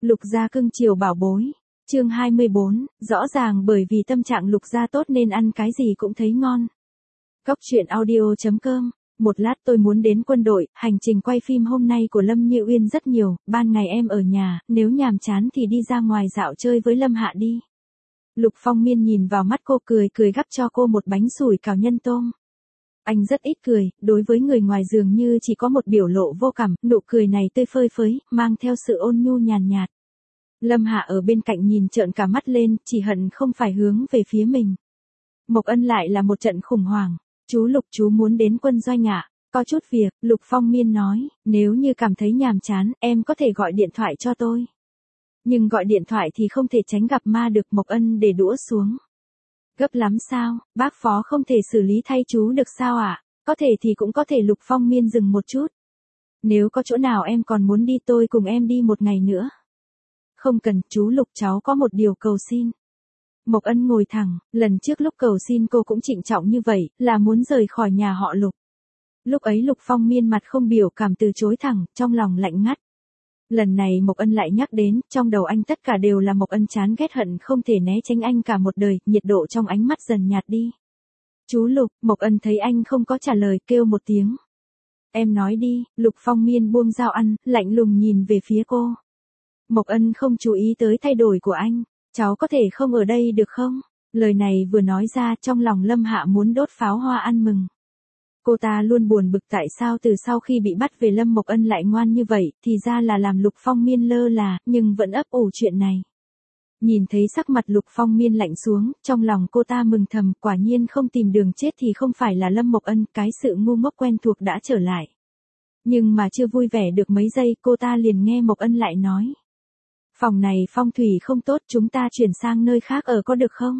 Lục gia cưng chiều bảo bối. Chương 24, rõ ràng bởi vì tâm trạng Lục gia tốt nên ăn cái gì cũng thấy ngon. Góc truyện audio.com. Một lát tôi muốn đến quân đội, hành trình quay phim hôm nay của Lâm Như Uyên rất nhiều, ban ngày em ở nhà, nếu nhàm chán thì đi ra ngoài dạo chơi với Lâm Hạ đi. Lục Phong Miên nhìn vào mắt cô cười gắp cho cô một bánh sủi cảo nhân tôm. Anh rất ít cười, đối với người ngoài dường như chỉ có một biểu lộ vô cảm, nụ cười này tươi phơi phới, mang theo sự ôn nhu nhàn nhạt. Lâm Hạ ở bên cạnh nhìn trợn cả mắt lên, chỉ hận không phải hướng về phía mình. Mộc Ân lại là một trận khủng hoảng. Chú Lục, chú muốn đến quân doanh ạ. Có chút việc, Lục Phong Miên nói, nếu như cảm thấy nhàm chán, em có thể gọi điện thoại cho tôi. Nhưng gọi điện thoại thì không thể tránh gặp ma được. Mộc Ân để đũa xuống. Gấp lắm sao, bác phó không thể xử lý thay chú được sao ạ? Có thể thì cũng có thể. Lục Phong Miên dừng một chút. Nếu có chỗ nào em còn muốn đi tôi cùng em đi một ngày nữa. Không cần, chú Lục, cháu có một điều cầu xin. Mộc Ân ngồi thẳng, lần trước lúc cầu xin cô cũng trịnh trọng như vậy, là muốn rời khỏi nhà họ Lục. Lúc ấy Lục Phong Miên mặt không biểu cảm từ chối thẳng, trong lòng lạnh ngắt. Lần này Mộc Ân lại nhắc đến, trong đầu anh tất cả đều là Mộc Ân chán ghét hận không thể né tránh anh cả một đời, nhiệt độ trong ánh mắt dần nhạt đi. Chú Lục, Mộc Ân thấy anh không có trả lời, kêu một tiếng. Em nói đi. Lục Phong Miên buông dao ăn, lạnh lùng nhìn về phía cô. Mộc Ân không chú ý tới thay đổi của anh. Cháu có thể không ở đây được không? Lời này vừa nói ra, trong lòng Lâm Hạ muốn đốt pháo hoa ăn mừng. Cô ta luôn buồn bực tại sao từ sau khi bị bắt về Lâm Mộc Ân lại ngoan như vậy, thì ra là làm Lục Phong Miên lơ là, nhưng vẫn ấp ủ chuyện này. Nhìn thấy sắc mặt Lục Phong Miên lạnh xuống, trong lòng cô ta mừng thầm, quả nhiên không tìm đường chết thì không phải là Lâm Mộc Ân, cái sự ngu ngốc quen thuộc đã trở lại. Nhưng mà chưa vui vẻ được mấy giây, cô ta liền nghe Mộc Ân lại nói. Phòng này phong thủy không tốt, chúng ta chuyển sang nơi khác ở có được không?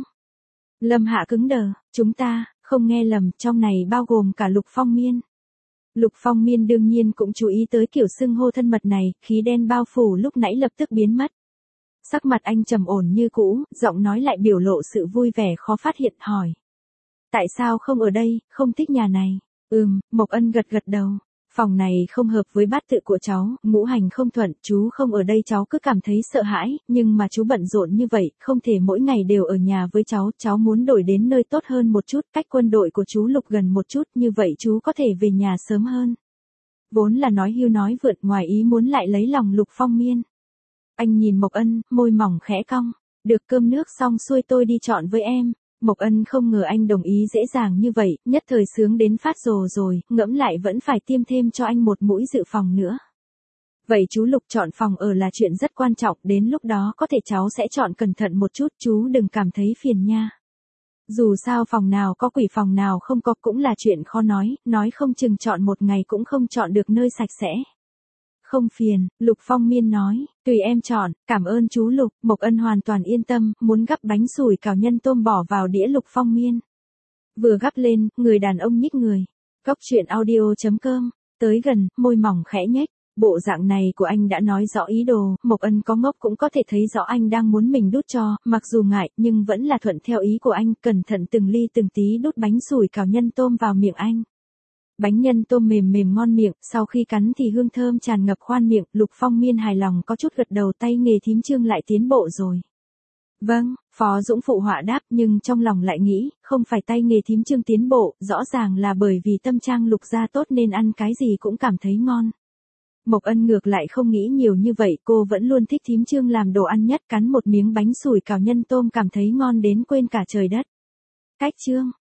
Lâm Hạ cứng đờ, chúng ta, không nghe lầm, trong này bao gồm cả Lục Phong Miên. Lục Phong Miên đương nhiên cũng chú ý tới kiểu xưng hô thân mật này, khí đen bao phủ lúc nãy lập tức biến mất. Sắc mặt anh trầm ổn như cũ, giọng nói lại biểu lộ sự vui vẻ khó phát hiện, hỏi. Tại sao không ở đây, không thích nhà này? Mộc Ân gật đầu. Phòng này không hợp với bát tự của cháu, ngũ hành không thuận, chú không ở đây cháu cứ cảm thấy sợ hãi, nhưng mà chú bận rộn như vậy, không thể mỗi ngày đều ở nhà với cháu muốn đổi đến nơi tốt hơn một chút, cách quân đội của chú Lục gần một chút, như vậy chú có thể về nhà sớm hơn. Vốn là nói hưu nói vượt, ngoài ý muốn lại lấy lòng Lục Phong Miên. Anh nhìn Mộc Ân, môi mỏng khẽ cong, được, cơm nước xong xuôi tôi đi chọn với em. Mộc Ân không ngờ anh đồng ý dễ dàng như vậy, nhất thời sướng đến phát rồ rồi, ngẫm lại vẫn phải tiêm thêm cho anh một mũi dự phòng nữa. Vậy chú Lục chọn phòng ở là chuyện rất quan trọng, đến lúc đó có thể cháu sẽ chọn cẩn thận một chút, chú đừng cảm thấy phiền nha. Dù sao phòng nào có quỷ phòng nào không có cũng là chuyện khó nói không chừng chọn một ngày cũng không chọn được nơi sạch sẽ. Không phiền, Lục Phong Miên nói, tùy em chọn, cảm ơn chú Lục. Mộc Ân hoàn toàn yên tâm, muốn gắp bánh sủi cảo nhân tôm bỏ vào đĩa Lục Phong Miên. Vừa gắp lên, người đàn ông nhích người. Góc truyện audio.com, tới gần, môi mỏng khẽ nhếch. Bộ dạng này của anh đã nói rõ ý đồ, Mộc Ân có ngốc cũng có thể thấy rõ anh đang muốn mình đút cho, mặc dù ngại, nhưng vẫn là thuận theo ý của anh, cẩn thận từng ly từng tí đút bánh sủi cảo nhân tôm vào miệng anh. Bánh nhân tôm mềm ngon miệng, sau khi cắn thì hương thơm tràn ngập khoang miệng, Lục Phong Miên hài lòng có chút gật đầu, tay nghề thím Trương lại tiến bộ rồi. Vâng, Phó Dũng phụ họa đáp, nhưng trong lòng lại nghĩ, không phải tay nghề thím Trương tiến bộ, rõ ràng là bởi vì tâm trạng Lục gia tốt nên ăn cái gì cũng cảm thấy ngon. Mộc Ân ngược lại không nghĩ nhiều như vậy, cô vẫn luôn thích thím Trương làm đồ ăn nhất, cắn một miếng bánh sủi cảo nhân tôm cảm thấy ngon đến quên cả trời đất. Cách Trương.